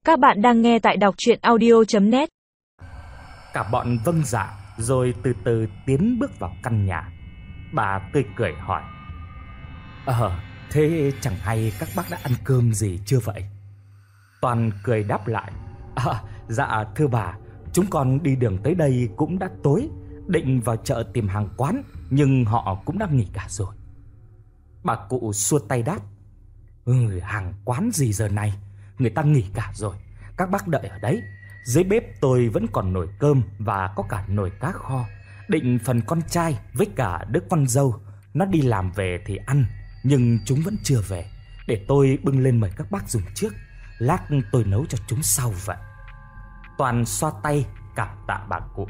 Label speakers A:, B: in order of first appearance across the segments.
A: Các bạn đang nghe tại đọc truyện audio.net.
B: Cả bọn vâng dạ rồi từ từ tiến bước vào căn nhà. Bà tươi cười hỏi: Thế chẳng hay các bác đã ăn cơm gì chưa vậy? Toàn cười đáp lại: Dạ thưa bà, chúng con đi đường tới đây cũng đã tối, định vào chợ tìm hàng quán, nhưng họ cũng đã nghỉ cả rồi. Bà cụ xua tay đáp: Hàng quán gì giờ này, người ta nghỉ cả rồi, các bác đợi ở đấy. Dưới bếp tôi vẫn còn nồi cơm và có cả nồi cá kho. Định phần con trai với cả đứa con dâu nó đi làm về thì ăn, nhưng chúng vẫn chưa về, để tôi bưng lên mời các bác dùng trước, lát tôi nấu cho chúng sau vậy. Toàn xoa tay cảm tạ bà cụ.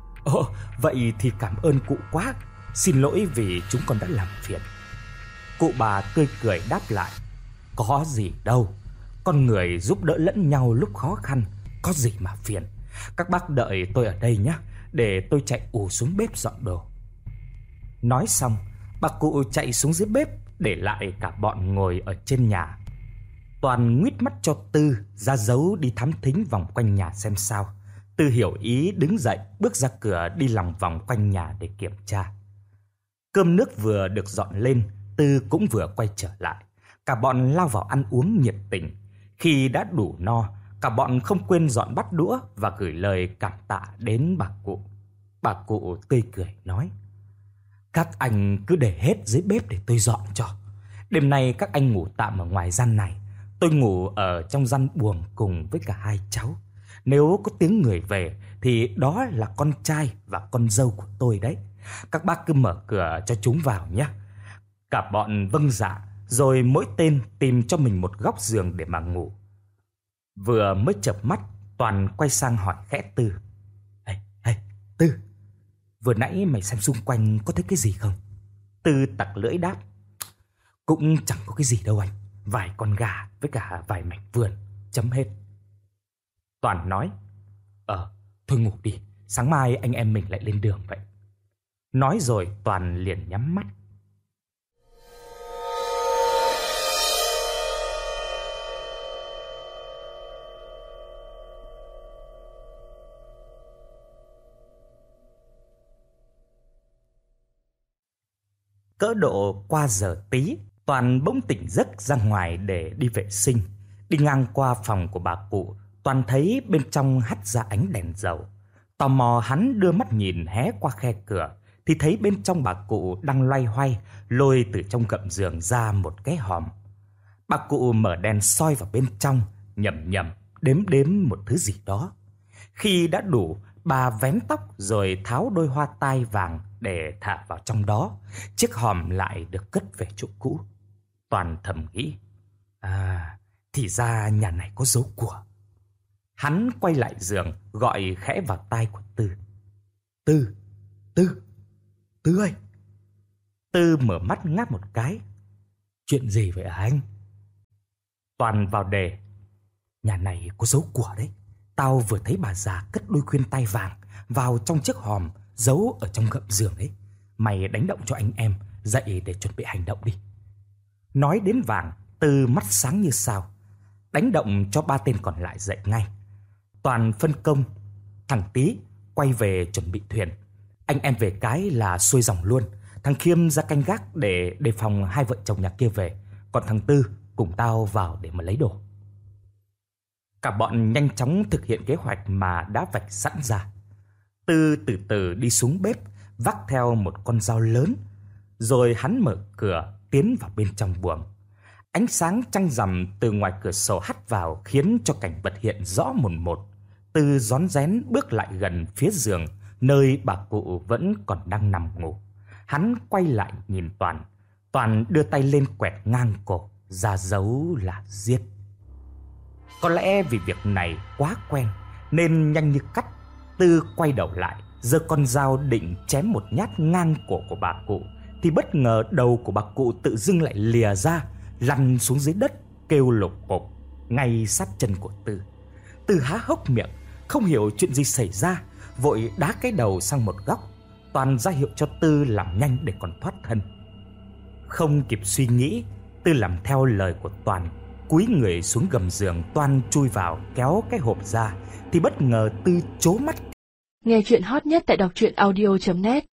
B: Vậy thì cảm ơn cụ quá, xin lỗi vì chúng con đã làm phiền. Cụ bà tươi cười đáp lại: Có gì đâu, con người giúp đỡ lẫn nhau lúc khó khăn, có gì mà phiền. Các bác đợi tôi ở đây nhé, để tôi chạy ù xuống bếp dọn đồ. Nói xong, bà cụ chạy xuống dưới bếp, để lại cả bọn ngồi ở trên nhà. Toàn nguýt mắt cho Tư ra dấu đi thám thính vòng quanh nhà xem sao. Tư hiểu ý đứng dậy bước ra cửa đi lòng vòng quanh nhà để kiểm tra. Cơm nước vừa được dọn lên, Tư cũng vừa quay trở lại. Cả bọn lao vào ăn uống nhiệt tình. Khi đã đủ no, cả bọn không quên dọn bát đũa và gửi lời cảm tạ đến bà cụ. Bà cụ tươi cười nói: Các anh cứ để hết dưới bếp để tôi dọn cho. Đêm nay các anh ngủ tạm ở ngoài gian này, tôi ngủ ở trong gian buồng cùng với cả hai cháu. Nếu có tiếng người về thì đó là con trai và con dâu của tôi đấy. Các bác cứ mở cửa cho chúng vào nhé. Cả bọn vâng dạ, rồi mỗi tên tìm cho mình một góc giường để mà ngủ. Vừa mới chợp mắt, Toàn quay sang hỏi khẽ Tư: Ê, Tư, vừa nãy mày xem xung quanh có thấy cái gì không? Tư tặc lưỡi đáp: Cũng chẳng có cái gì đâu anh, vài con gà với cả vài mảnh vườn, chấm hết. Toàn nói: Thôi ngủ đi, sáng mai anh em mình lại lên đường vậy. Nói rồi Toàn liền nhắm mắt. Cỡ độ qua giờ tí, Toàn bỗng tỉnh giấc ra ngoài để đi vệ sinh. Đi ngang qua phòng của bà cụ, Toàn thấy bên trong hắt ra ánh đèn dầu. Tò mò hắn đưa mắt nhìn hé qua khe cửa, thì thấy bên trong bà cụ đang loay hoay lôi từ trong gầm giường ra một cái hòm. Bà cụ mở đèn soi vào bên trong, nhẩm nhẩm đếm đếm một thứ gì đó. Khi đã đủ, bà vén tóc rồi tháo đôi hoa tai vàng để thả vào trong đó. Chiếc hòm lại được cất về chỗ cũ. Toàn thầm nghĩ: thì ra nhà này có giấu của. Hắn quay lại giường, gọi khẽ vào tai của Tư: Tư ơi! Tư mở mắt ngáp một cái: Chuyện gì vậy anh? Toàn vào đề: Nhà này có giấu của đấy. Tao vừa thấy bà già cất đôi khuyên tai vàng vào trong chiếc hòm giấu ở trong gầm giường ấy. Mày đánh động cho anh em dậy để chuẩn bị hành động đi. Nói đến vàng, Tư mắt sáng như sao, đánh động cho ba tên còn lại dậy ngay. Toàn phân công: Thằng Tý quay về chuẩn bị thuyền, anh em về cái là xuôi dòng luôn. Thằng Khiêm ra canh gác để đề phòng hai vợ chồng nhà kia về, còn thằng Tư cùng tao vào để mà lấy đồ. Cả bọn nhanh chóng thực hiện kế hoạch mà đã vạch sẵn ra. Tư từ từ đi xuống bếp, vác theo một con dao lớn, rồi hắn mở cửa tiến vào bên trong buồng. Ánh sáng trăng rằm từ ngoài cửa sổ hắt vào khiến cho cảnh vật hiện rõ mồn một. Tư rón rén bước lại gần phía giường, nơi bà cụ vẫn còn đang nằm ngủ. Hắn quay lại nhìn Toàn. Toàn đưa tay lên quẹt ngang cổ, ra dấu là giết. Có lẽ vì việc này quá quen nên nhanh như cắt, Tư quay đầu lại, giơ con dao định chém một nhát ngang cổ của bà cụ, thì bất ngờ đầu của bà cụ tự dưng lại lìa ra, lăn xuống dưới đất kêu lộp cộp ngay sát chân của Tư. Tư há hốc miệng, không hiểu chuyện gì xảy ra, vội đá cái đầu sang một góc. Toàn ra hiệu cho Tư làm nhanh để còn thoát thân. Không kịp suy nghĩ, Tư làm theo lời của Toàn, cúi người xuống gầm giường toan chui vào kéo cái hộp ra thì bất ngờ Tư trố mắt.
C: Nghe chuyện hot nhất tại đọc truyện audio.net